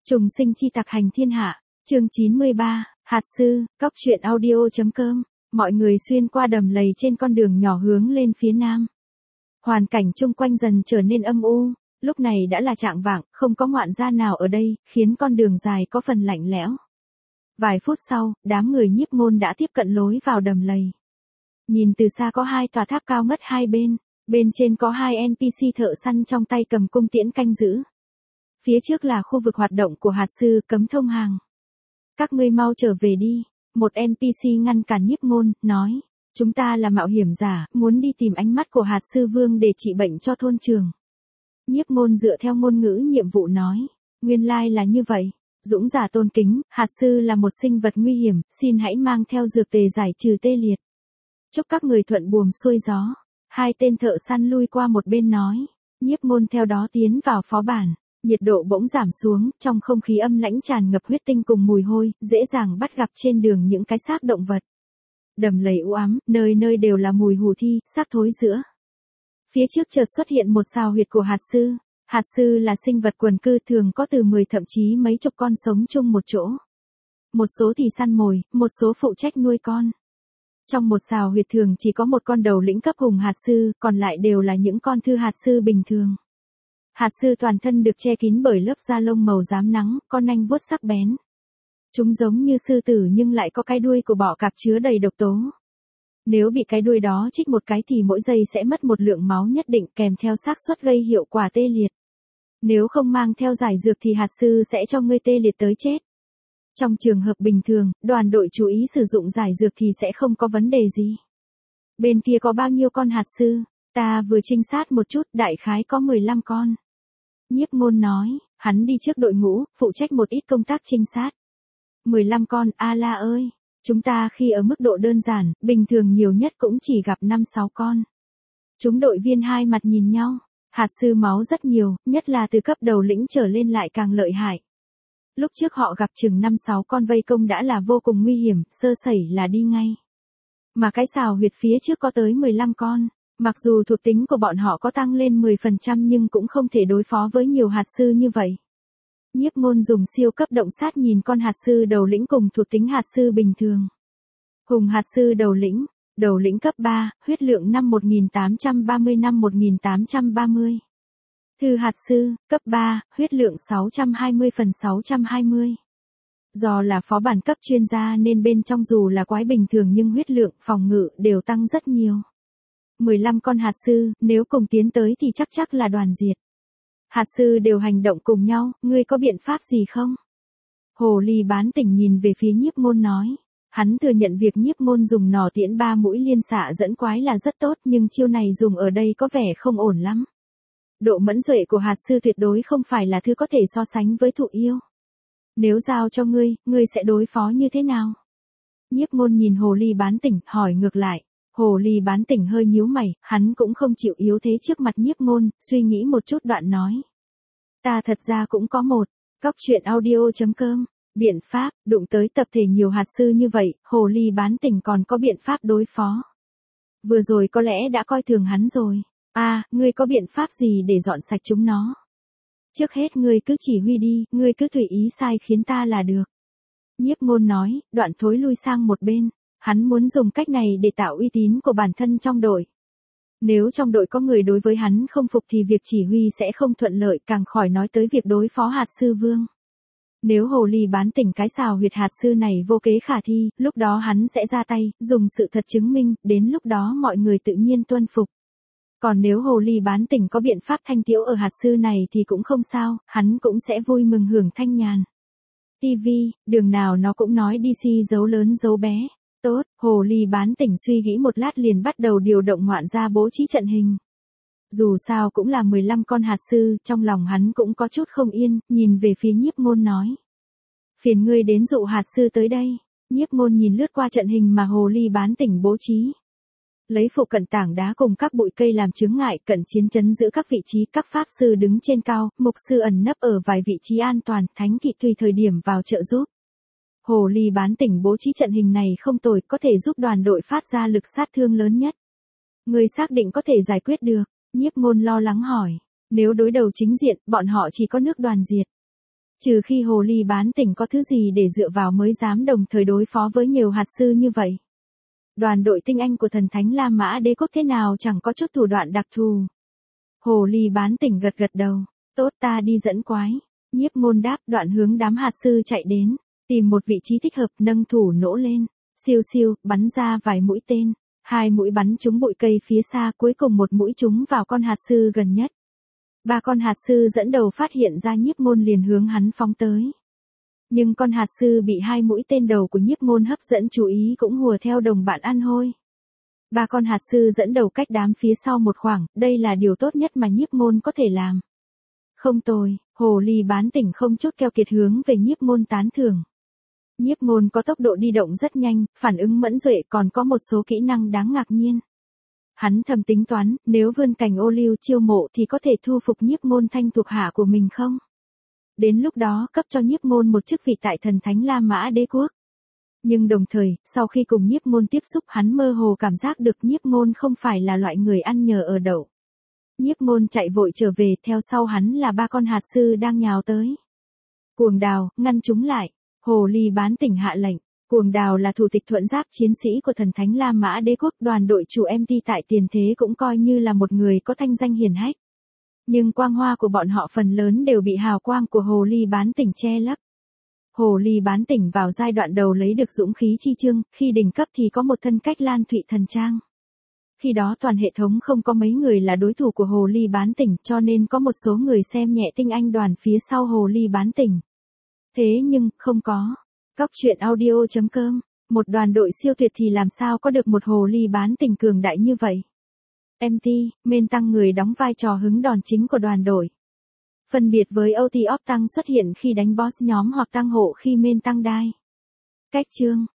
Trùng sinh chi tặc hành thiên hạ, chương 93, hạt sư, cóc truyện audio.com, mọi người xuyên qua đầm lầy trên con đường nhỏ hướng lên phía nam. Hoàn cảnh chung quanh dần trở nên âm u, lúc này đã là chạng vạng, không có ngoạn gia nào ở đây, khiến con đường dài có phần lạnh lẽo. Vài phút sau, đám người nhiếp ngôn đã tiếp cận lối vào đầm lầy. Nhìn từ xa có hai tòa tháp cao ngất hai bên trên có hai NPC thợ săn trong tay cầm cung tiễn canh giữ. Phía trước là khu vực hoạt động của hạt sư cấm thông hàng. Các ngươi mau trở về đi, một NPC ngăn cản nhiếp ngôn, nói, chúng ta là mạo hiểm giả, muốn đi tìm ánh mắt của hạt sư vương để trị bệnh cho thôn trường. Nhiếp ngôn dựa theo ngôn ngữ nhiệm vụ nói, nguyên lai là như vậy, dũng giả tôn kính, hạt sư là một sinh vật nguy hiểm, xin hãy mang theo dược tề giải trừ tê liệt. Chúc các người thuận buồm xuôi gió. Hai tên thợ săn lui qua một bên nói, nhiếp ngôn theo đó tiến vào phó bản. Nhiệt độ bỗng giảm xuống, trong không khí âm lãnh tràn ngập huyết tinh cùng mùi hôi, dễ dàng bắt gặp trên đường những cái xác động vật. Đầm lầy u ám, nơi nơi đều là mùi hủ thi, xác thối rữa. Phía trước chợt xuất hiện một sào huyệt của hạt sư. Hạt sư là sinh vật quần cư, thường có từ 10 thậm chí mấy chục con sống chung một chỗ. Một số thì săn mồi, một số phụ trách nuôi con. Trong một sào huyệt thường chỉ có một con đầu lĩnh cấp hùng hạt sư, còn lại đều là những con thư hạt sư bình thường. Hạt sư toàn thân được che kín bởi lớp da lông màu rám nắng, con nanh vuốt sắc bén. Chúng giống như sư tử nhưng lại có cái đuôi của bọ cạp chứa đầy độc tố. Nếu bị cái đuôi đó chích một cái thì mỗi giây sẽ mất một lượng máu nhất định, kèm theo xác suất gây hiệu quả tê liệt. Nếu không mang theo giải dược thì hạt sư sẽ cho ngươi tê liệt tới chết. Trong trường hợp bình thường, đoàn đội chú ý sử dụng giải dược thì sẽ không có vấn đề gì. Bên kia có bao nhiêu con hạt sư? Ta vừa trinh sát một chút, đại khái có 15 con. Nhiếp ngôn nói, hắn đi trước đội ngũ, phụ trách một ít công tác trinh sát. 15 con, A-la ơi! Chúng ta khi ở mức độ đơn giản, bình thường nhiều nhất cũng chỉ gặp 5-6 con. Chúng đội viên hai mặt nhìn nhau. Hạt sư máu rất nhiều, nhất là từ cấp đầu lĩnh trở lên lại càng lợi hại. Lúc trước họ gặp chừng 5-6 con vây công đã là vô cùng nguy hiểm, sơ sẩy là đi ngay. Mà cái sào huyệt phía trước có tới 15 con. Mặc dù thuộc tính của bọn họ có tăng lên 10% nhưng cũng không thể đối phó với nhiều hạt sư như vậy. Nhiếp ngôn dùng siêu cấp động sát nhìn con hạt sư đầu lĩnh cùng thuộc tính hạt sư bình thường. Hùng hạt sư đầu lĩnh cấp 3, huyết lượng năm 1830 năm 1830. Thư hạt sư, cấp 3, huyết lượng 620/620. Do là phó bản cấp chuyên gia nên bên trong dù là quái bình thường nhưng huyết lượng, phòng ngự đều tăng rất nhiều. 15 con hạt sư, nếu cùng tiến tới thì chắc là đoàn diệt. Hạt sư đều hành động cùng nhau, ngươi có biện pháp gì không? Hồ ly bán tỉnh nhìn về phía nhiếp ngôn nói. Hắn thừa nhận việc nhiếp ngôn dùng nỏ tiễn 3 mũi liên xạ dẫn quái là rất tốt nhưng chiêu này dùng ở đây có vẻ không ổn lắm. Độ mẫn duệ của hạt sư tuyệt đối không phải là thứ có thể so sánh với thụ yêu. Nếu giao cho ngươi sẽ đối phó như thế nào? Nhiếp ngôn nhìn hồ ly bán tỉnh, hỏi ngược lại. Hồ ly bán tỉnh hơi nhíu mày, hắn cũng không chịu yếu thế trước mặt nhiếp ngôn, suy nghĩ một chút đoạn nói. Ta thật ra cũng có một, cóc truyện audio.com, biện pháp, đụng tới tập thể nhiều hạt sư như vậy, hồ ly bán tỉnh còn có biện pháp đối phó. Vừa rồi có lẽ đã coi thường hắn rồi. Ngươi có biện pháp gì để dọn sạch chúng nó? Trước hết ngươi cứ chỉ huy đi, ngươi cứ tùy ý sai khiến ta là được. Nhiếp ngôn nói, đoạn thối lui sang một bên. Hắn muốn dùng cách này để tạo uy tín của bản thân trong đội. Nếu trong đội có người đối với hắn không phục thì việc chỉ huy sẽ không thuận lợi, càng khỏi nói tới việc đối phó hạt sư vương. Nếu hồ ly bán tỉnh cái sào huyệt hạt sư này vô kế khả thi, lúc đó hắn sẽ ra tay, dùng sự thật chứng minh, đến lúc đó mọi người tự nhiên tuân phục. Còn nếu hồ ly bán tỉnh có biện pháp thanh tiễu ở hạt sư này thì cũng không sao, hắn cũng sẽ vui mừng hưởng thanh nhàn. TV, đường nào nó cũng nói DC dấu lớn dấu bé. Tốt, hồ ly bán tỉnh suy nghĩ một lát liền bắt đầu điều động ngoạn gia bố trí trận hình. Dù sao cũng là 15 con hạt sư, trong lòng hắn cũng có chút không yên, nhìn về phía nhiếp ngôn nói. Phiền ngươi đến dụ hạt sư tới đây. Nhiếp ngôn nhìn lướt qua trận hình mà hồ ly bán tỉnh bố trí. Lấy phụ cận tảng đá cùng các bụi cây làm chướng ngại, cận chiến trấn giữ các vị trí, các pháp sư đứng trên cao, mục sư ẩn nấp ở vài vị trí an toàn, thánh kỵ tùy thời điểm vào trợ giúp. Hồ ly bán tỉnh bố trí trận hình này không tồi, có thể giúp đoàn đội phát ra lực sát thương lớn nhất. Ngươi xác định có thể giải quyết được? Nhiếp ngôn lo lắng hỏi. Nếu đối đầu chính diện, bọn họ chỉ có nước đoàn diệt. Trừ khi hồ ly bán tỉnh có thứ gì để dựa vào mới dám đồng thời đối phó với nhiều hạt sư như vậy. Đoàn đội tinh anh của thần thánh La Mã Đế quốc thế nào chẳng có chút thủ đoạn đặc thù. Hồ ly bán tỉnh gật gật đầu. Tốt, ta đi dẫn quái. Nhiếp Ngôn đáp, đoạn hướng đám hạt sư chạy đến. Tìm một vị trí thích hợp, nâng thủ nỗ lên. Siêu siêu, bắn ra vài mũi tên. 2 mũi bắn trúng bụi cây phía xa, cuối cùng một mũi trúng vào con hạt sư gần nhất. 3 con hạt sư dẫn đầu phát hiện ra Nhiếp Ngôn liền hướng hắn phóng tới. Nhưng con hạt sư bị 2 mũi tên đầu của Nhiếp Ngôn hấp dẫn chú ý cũng hùa theo đồng bạn ăn hôi. 3 con hạt sư dẫn đầu cách đám phía sau một khoảng, đây là điều tốt nhất mà Nhiếp Ngôn có thể làm. Không tồi, hồ ly bán tỉnh không chút keo kiệt hướng về Nhiếp Ngôn tán thưởng. Nhiếp Ngôn có tốc độ đi động rất nhanh, phản ứng mẫn duệ, còn có một số kỹ năng đáng ngạc nhiên. Hắn thầm tính toán, nếu vươn cành ô liu chiêu mộ thì có thể thu phục Nhiếp Ngôn thanh thuộc hạ của mình không? Đến lúc đó cấp cho Nhiếp Ngôn một chức vị tại thần thánh La Mã Đế quốc. Nhưng đồng thời, sau khi cùng Nhiếp Ngôn tiếp xúc, hắn mơ hồ cảm giác được Nhiếp Ngôn không phải là loại người ăn nhờ ở đậu. Nhiếp Ngôn chạy vội trở về, theo sau hắn là 3 con hạt sư đang nhào tới. Cuồng Đào, ngăn chúng lại. Hồ ly bán tỉnh hạ lệnh. Cuồng Đào là thủ tịch thuận giáp chiến sĩ của thần thánh La Mã Đế quốc, đoàn đội chủ MT tại tiền thế cũng coi như là một người có thanh danh hiển hách. Nhưng quang hoa của bọn họ phần lớn đều bị hào quang của hồ ly bán tỉnh che lấp. Hồ ly bán tỉnh vào giai đoạn đầu lấy được dũng khí chi chương, khi đỉnh cấp thì có một thân cách Lan Thụy thần trang. Khi đó toàn hệ thống không có mấy người là đối thủ của hồ ly bán tỉnh, cho nên có một số người xem nhẹ tinh anh đoàn phía sau hồ ly bán tỉnh. Thế nhưng, không có. Cóc truyện audio.com, một đoàn đội siêu tuyệt thì làm sao có được một hồ ly bán tỉnh cường đại như vậy. MT, main tăng người đóng vai trò hứng đòn chính của đoàn đội. Phân biệt với OT Op tăng xuất hiện khi đánh boss nhóm hoặc tăng hộ khi main tăng đai. Cách chương